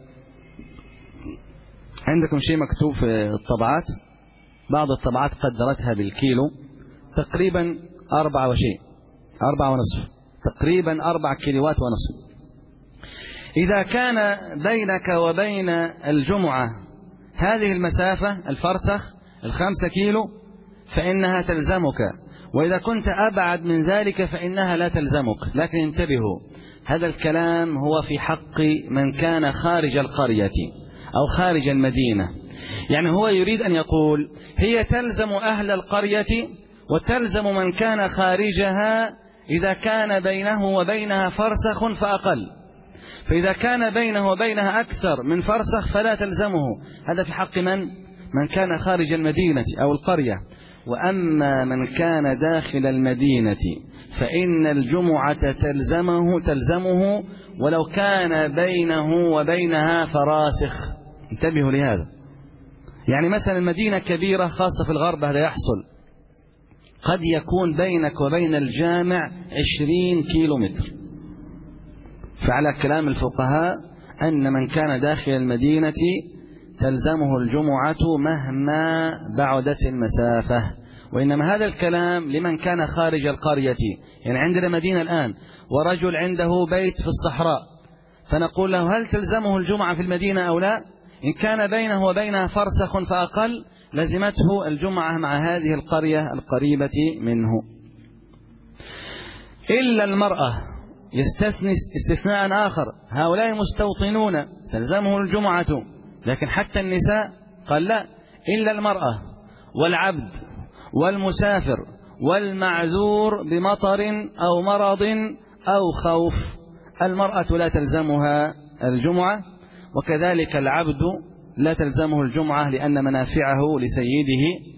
عندكم شيء مكتوب في الطبعات؟ بعض الطبعات قدرتها بالكيلو، تقريبا 4 وشيء، 4 ونصف، تقريبا 4 كيلوات ونصف. إذا كان بينك وبين الجمعة هذه المسافة الفرسخ 5 كيلو فإنها تلزمك، وإذا كنت أبعد من ذلك فإنها لا تلزمك. لكن انتبهوا، هذا الكلام هو في حق من كان خارج القرية أو خارج المدينة. يعني هو يريد أن يقول هي تلزم أهل القرية وتلزم من كان خارجها إذا كان بينه وبينها فرسخ فأقل. فإذا كان بينه وبينها أكثر من فرسخ فلا تلزمه. هذا في حق من كان خارج المدينة أو القرية. وأما من كان داخل المدينة فإن الجمعة تلزمه ولو كان بينه وبينها فراسخ. انتبهوا لهذا. يعني مثلا المدينة كبيرة خاصة في الغرب هذا يحصل، قد يكون بينك وبين الجامع 20 كيلومتر. فعلى كلام الفقهاء أن من كان داخل المدينة تلزمه الجمعة مهما بعدت المسافة. وإنما هذا الكلام لمن كان خارج القرية. يعني عندنا مدينة الآن ورجل عنده بيت في الصحراء، فنقول له هل تلزمه الجمعة في المدينة أو لا؟ إن كان بينه وبينها فرسخ فأقل لزمته الجمعة مع هذه القرية القريبة منه. إلا المرأة يستثني استثناء آخر، هؤلاء مستوطنون تلزمه الجمعة، لكن حتى النساء قال لا، إلا المرأة والعبد والمسافر والمعذور بمطر أو مرض أو خوف. المرأة لا تلزمها الجمعة، وكذلك العبد لا تلزمه الجمعة لأن منافعه لسيده،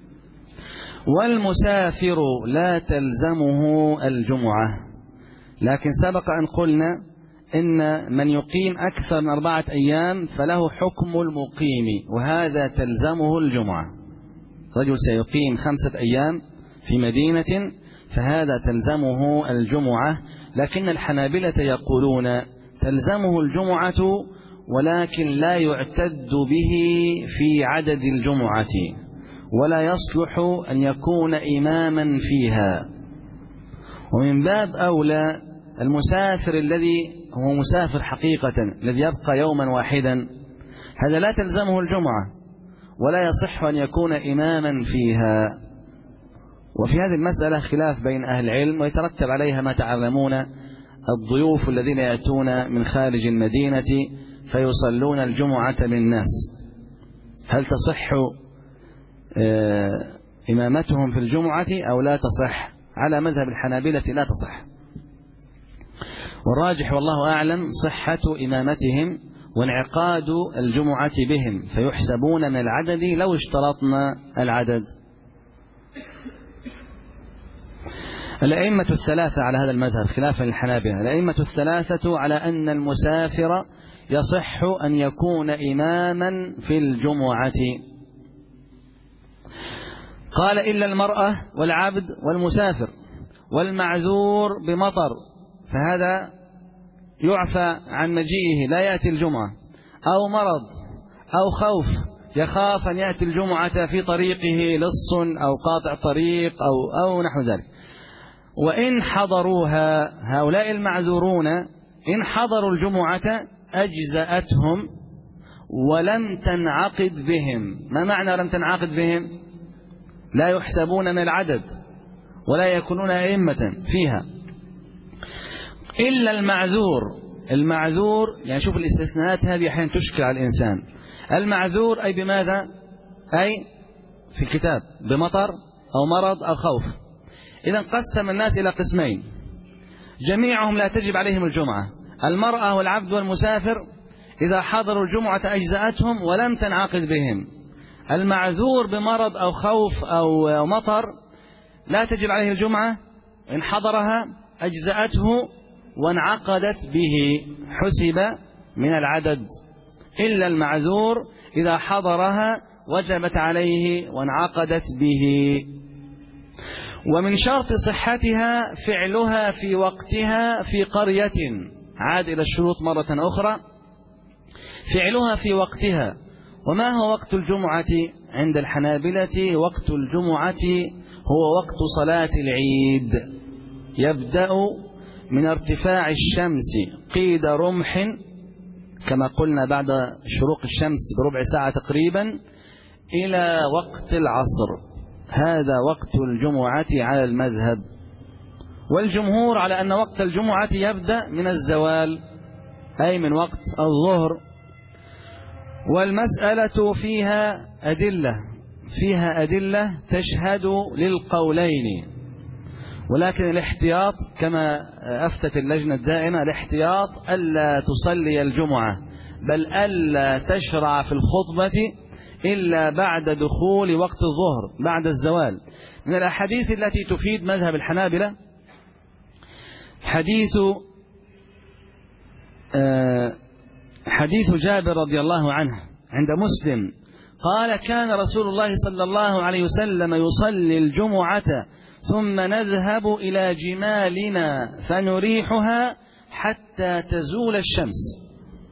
والمسافر لا تلزمه الجمعة. لكن سبق أن قلنا إن من يقيم أكثر من 4 أيام فله حكم المقيم، وهذا تلزمه الجمعة. رجل سيقيم 5 أيام في مدينة فهذا تلزمه الجمعة. لكن الحنابلة يقولون تلزمه الجمعة ولكن لا يعتد به في عدد الجمعة، ولا يصلح أن يكون إماما فيها. ومن باب أولى المسافر الذي هو مسافر حقيقة الذي يبقى يوما واحدا، هذا لا تلزمه الجمعة ولا يصح أن يكون إماما فيها. وفي هذه المسألة خلاف بين أهل العلم، ويترتب عليها ما تعلمون الضيوف الذين يأتون من خارج المدينة فيصلون الجمعة بالناس، هل تصح إمامتهم في الجمعة أو لا تصح؟ على مذهب الحنابلة لا تصح، والراجح والله أعلم صحة إمامتهم وانعقاد الجمعة بهم، فيحسبون من العدد لو اشترطنا العدد. الأئمة الثلاثة على هذا المذهب خلافا للحنابلة، الأئمة الثلاثة على أن المسافر يصح أن يكون إماما في الجمعة. قال إلا المرأة والعبد والمسافر والمعذور بمطر، فهذا يعفى عن مجيئه لا يأتي الجمعة، أو مرض أو خوف يخاف أن يأتي الجمعة في طريقه لص أو قاطع طريق أو نحو ذلك. وإن حضروها هؤلاء المعذورون إن حضروا الجمعة أجزأتهم ولم تنعقد بهم. ما معنى لم تنعقد بهم؟ لا يحسبون من العدد ولا يكونون أئمة فيها إلا المعذور. المعذور يعني شوف الاستثناءات هذه أحيانا تشكل على الإنسان. المعذور أي بماذا؟ أي في الكتاب بمطر أو مرض أو خوف. إذا قسم الناس إلى قسمين، جميعهم لا تجب عليهم الجمعة. المرأة والعبد والمسافر إذا حضروا الجمعة أجزأتهم ولم تنعقد بهم. المعذور بمرض أو خوف أو مطر لا تجب عليه الجمعة، إن حضرها أجزأته وانعقدت به، حسب من العدد. إلا المعذور إذا حضرها وجبت عليه وانعقدت به. ومن شرط صحتها فعلها في وقتها في قرية. عاد إلى الشروط مرة أخرى. فعلها في وقتها. وما هو وقت الجمعة عند الحنابلة؟ وقت الجمعة هو وقت صلاة العيد، يبدأ من ارتفاع الشمس قيد رمح كما قلنا بعد شروق الشمس بربع ساعة تقريبا إلى وقت العصر. هذا وقت الجمعة على المذهب. والجمهور على أن وقت الجمعة يبدأ من الزوال، أي من وقت الظهر. والمسألة فيها أدلة تشهد للقولين، ولكن الاحتياط كما أفتت اللجنة الدائمة، الاحتياط ألا تصلي الجمعة، بل ألا تشرع في الخطبة إلا بعد دخول وقت الظهر بعد الزوال. من الأحاديث التي تفيد مذهب الحنابلة حديث جابر رضي الله عنه عند مسلم قال: كان رسول الله صلى الله عليه وسلم يصلي الجمعة ثم نذهب إلى جمالنا فنريحها حتى تزول الشمس.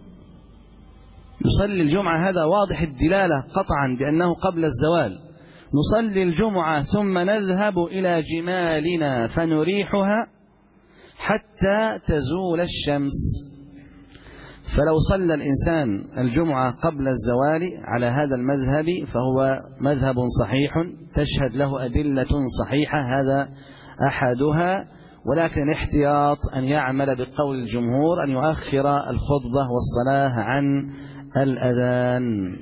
يصلي الجمعة، هذا واضح الدلالة قطعا بأنه قبل الزوال. نصلي الجمعة ثم نذهب إلى جمالنا فنريحها حتى تزول الشمس. فلو صلى الإنسان الجمعة قبل الزوال على هذا المذهب فهو مذهب صحيح تشهد له أدلة صحيحة، هذا أحدها. ولكن احتياط أن يعمل بقول الجمهور أن يؤخر الخطبة والصلاة عن الأذان.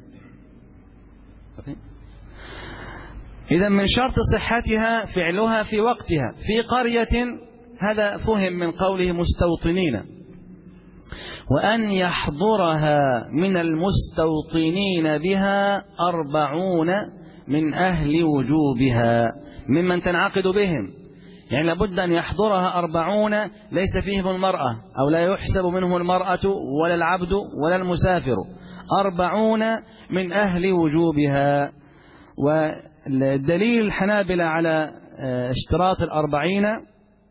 إذا من شرط صحتها فعلها في وقتها في قرية، هذا فهم من قوله مستوطنين، وأن يحضرها من المستوطنين بها 40 من أهل وجوبها ممن تنعقد بهم. يعني لابد أن يحضرها 40 ليس فيهم المرأة أو لا يحسب منهم المرأة ولا العبد ولا المسافر، 40 من أهل وجوبها. والدليل الحنابلة على اشتراط 40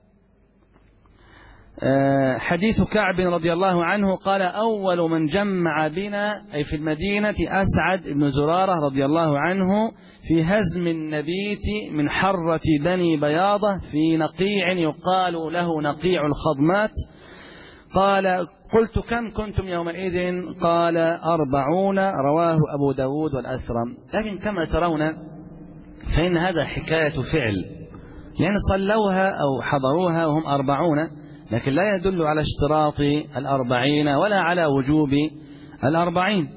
حديث كعب رضي الله عنه قال: أول من جمع بنا أي في المدينة أسعد بن زرارة رضي الله عنه في هزم النبيت من حرة بني بياضة في نقيع يقال له نقيع الخضمات. قال: قلت: كم كنتم يومئذ؟ قال: 40. رواه أبو داود والأثرم. لكن كما ترون فإن هذا حكاية فعل، يعني صلوها أو حضروها وهم 40، لكن لا يدل على اشتراط 40 ولا على وجوب 40.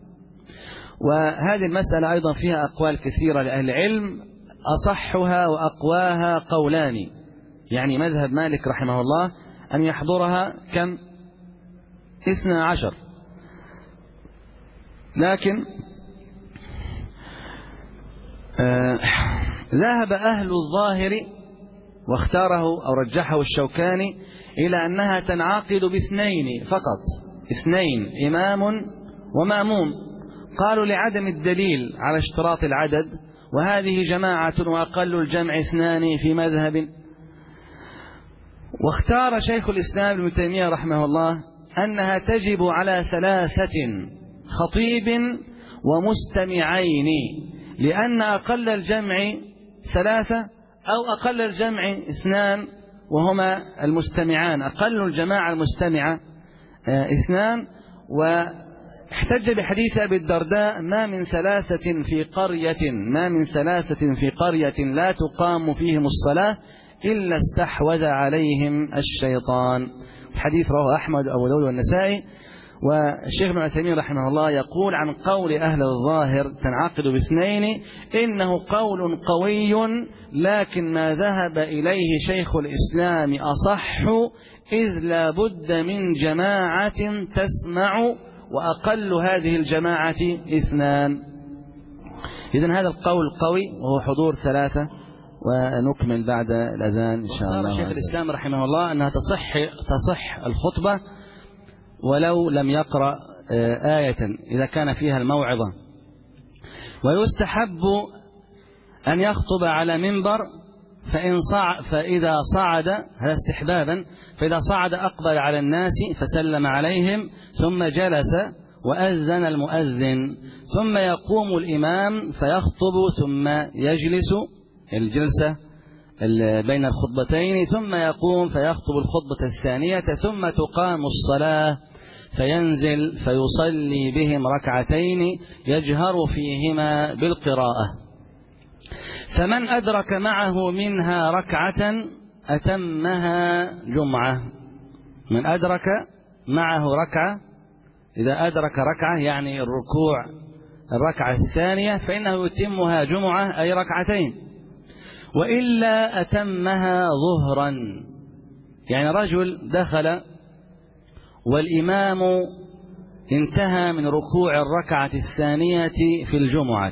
وهذه المسألة أيضا فيها أقوال كثيرة لأهل العلم، أصحها وأقواها قولان. يعني مذهب مالك رحمه الله أن يحضرها كم؟ 12. لكن ذهب أهل الظاهر واختاره أو رجحه الشوكاني إلى أنها تنعقد باثنين فقط، 2 إمام ومأموم. قالوا لعدم الدليل على اشتراط العدد، وهذه جماعة وأقل الجمع 2 في مذهب. واختار شيخ الإسلام ابن تيمية رحمه الله أنها تجب على 3 خطيب ومستمعين، لأن أقل الجمع 3 أو أقل الجمع 2 وهما المستمعان. أقل الجماعة المستمعة 2، احتج بحديث أبي الدرداء: ما من ثلاثة في قرية لا تقام فيهم الصلاة إلا استحوذ عليهم الشيطان. الحديث رواه أحمد وأبو داود والنسائي. والشيخ ابن عثيمين رحمه الله يقول عن قول أهل الظاهر تنعقد باثنين: إنه قول قوي، لكن ما ذهب إليه شيخ الإسلام أصح، إذ لا بد من جماعة تسمع، وأقل هذه الجماعة 2. إذن هذا القول قوي، وهو حضور 3. ونكمل بعد الأذان إن شاء الله. شيخ الإسلام رحمه الله أنها تصح الخطبة ولو لم يقرأ آية إذا كان فيها الموعظة، ويستحب أن يخطب على منبر فإذا صعد، هذا استحبابا، فإذا صعد أقبل على الناس فسلم عليهم، ثم جلس وأذن المؤذن، ثم يقوم الإمام فيخطب، ثم يجلس الجلسة بين الخطبتين، ثم يقوم فيخطب الخطبة الثانية، ثم تقام الصلاة فينزل فيصلي بهم ركعتين يجهر فيهما بالقراءة. فمن أدرك معه منها ركعة أتمها جمعة. من أدرك معه ركعة، إذا أدرك ركعة يعني الركعة الثانية، فإنه يتمها جمعة أي ركعتين، وإلا أتمها ظهرا. يعني رجل دخل والإمام انتهى من ركوع الركعة الثانية في الجمعة،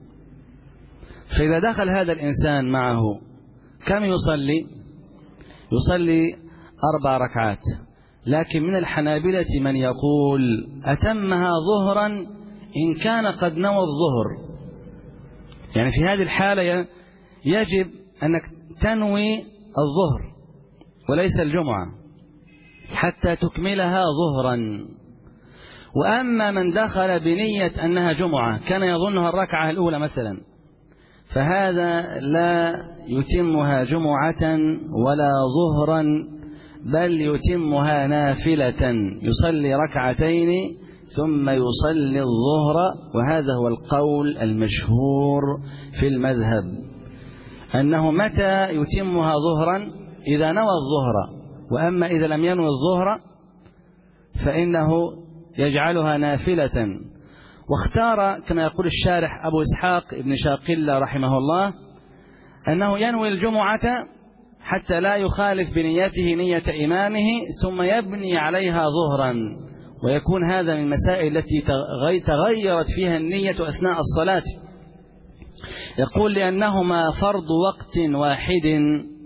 فإذا دخل هذا الإنسان معه كم يصلي؟ يصلي 4 ركعات. لكن من الحنابلة من يقول أتمها ظهرا إن كان قد نوى الظهر. يعني في هذه الحالة يجب أنك تنوي الظهر وليس الجمعة حتى تكملها ظهرا. وأما من دخل بنية أنها جمعة كان يظنها الركعة الأولى مثلا، فهذا لا يتمها جمعة ولا ظهرا، بل يتمها نافلة، يصلي ركعتين ثم يصلي الظهر. وهذا هو القول المشهور في المذهب، أنه متى يتمها ظهرا إذا نوى الظهر، وأما إذا لم ينوي الظهر فإنه يجعلها نافلة. واختار كما يقول الشارح أبو إسحاق ابن شاقلة رحمه الله أنه ينوي الجمعة حتى لا يخالف بنيته نية إمامه، ثم يبني عليها ظهرا، ويكون هذا من المسائل التي تغيرت فيها النية أثناء الصلاة. يقول لأنهما فرض وقت واحد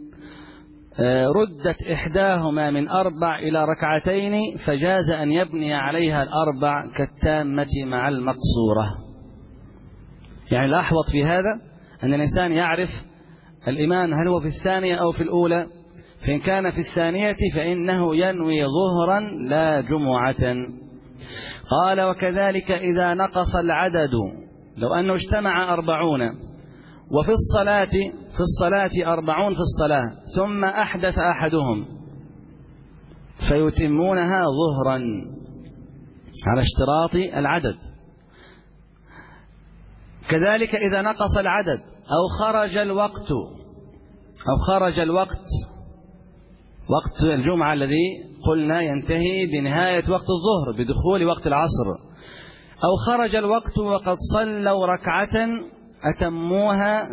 ردت إحداهما من 4 إلى ركعتين، فجاز أن يبني عليها 4 كالتامة مع المقصورة. يعني الأحوط في هذا أن الإنسان يعرف الإمام هل هو في الثانية أو في الأولى، فإن كان في الثانية فإنه ينوي ظهرا لا جمعة. قال: وكذلك إذا نقص العدد، لو أنه اجتمع 40 وفي الصلاة 40 في الصلاة، ثم أحدث أحدهم فيتمونها ظهرا على اشتراط العدد. كذلك إذا نقص العدد أو خرج الوقت وقت الجمعة الذي قلنا ينتهي بنهاية وقت الظهر بدخول وقت العصر، أو خرج الوقت وقد صلوا ركعة أتموها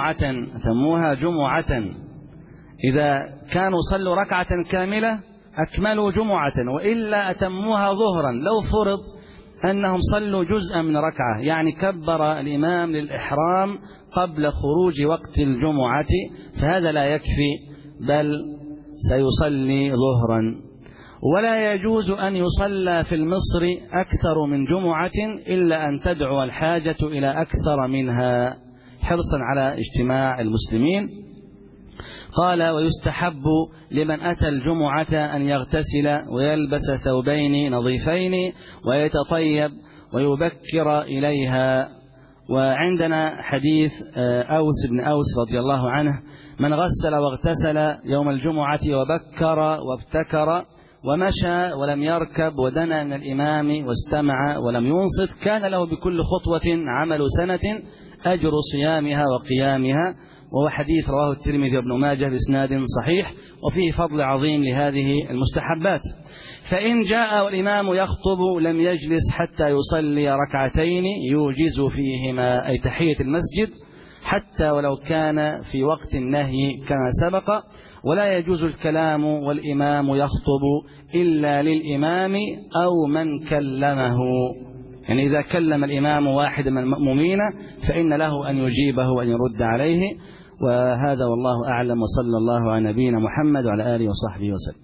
جمعة. إذا كانوا صلوا ركعة كاملة أكملوا جمعة، وإلا أتموها ظهرا. لو فرض أنهم صلوا جزءا من ركعة، يعني كبر الإمام للإحرام قبل خروج وقت الجمعة، فهذا لا يكفي، بل سيصلي ظهرا. ولا يجوز أن يصلى في المصر أكثر من جمعة إلا أن تدعو الحاجة إلى أكثر منها حرصا على اجتماع المسلمين. قال: ويستحب لمن أتى الجمعة أن يغتسل ويلبس ثوبين نظيفين ويتطيب ويبكر إليها. وعندنا حديث أوس بن أوس رضي الله عنه: من غسل واغتسل يوم الجمعة وبكر وابتكر ومشى ولم يركب ودنا من الإمام واستمع ولم ينصت كان له بكل خطوة عمل سنة أجر صيامها وقيامها. وهو حديث رواه الترمذي وابن ماجه بإسناد صحيح، وفيه فضل عظيم لهذه المستحبات. فإن جاء والإمام يخطب لم يجلس حتى يصلي ركعتين يوجز فيهما، أي تحية المسجد، حتى ولو كان في وقت النهي كما سبق. ولا يجوز الكلام والإمام يخطب إلا للإمام أو من كلمه، يعني إذا كلم الإمام واحد من المأمومين فإن له أن يجيبه وأن يرد عليه. وهذا والله أعلم، وصلى الله على نبينا محمد وعلى آله وصحبه وسلم.